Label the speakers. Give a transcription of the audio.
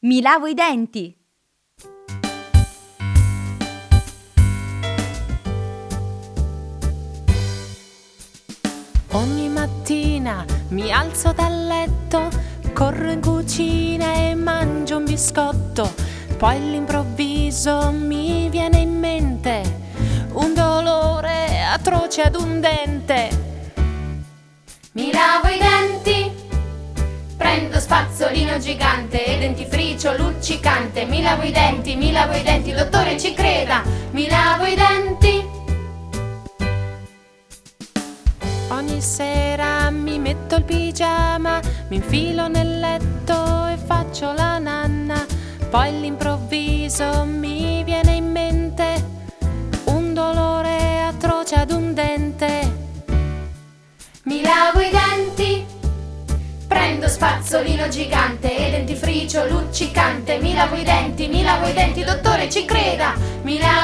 Speaker 1: Mi lavo i denti!
Speaker 2: Ogni mattina mi alzo dal letto, corro in cucina e mangio un biscotto. Poi all'improvviso mi viene in mente un dolore atroce ad un dente.
Speaker 3: Mi lavo i denti, prendo spazzolino gigante e dentifricio luccicante. Mi lavo i denti, dottore ci creda. Mi lavo i denti.
Speaker 2: Ogni sera mi metto il pigiama, mi infilo nel letto e faccio la nanna. Poi all'improvviso mi viene in mente un dolore atroce ad un dente.
Speaker 3: Mi lavo i denti, prendo spazzolino gigante e dentifricio luccicante. Mi lavo i denti, dottore ci creda. Mi lavo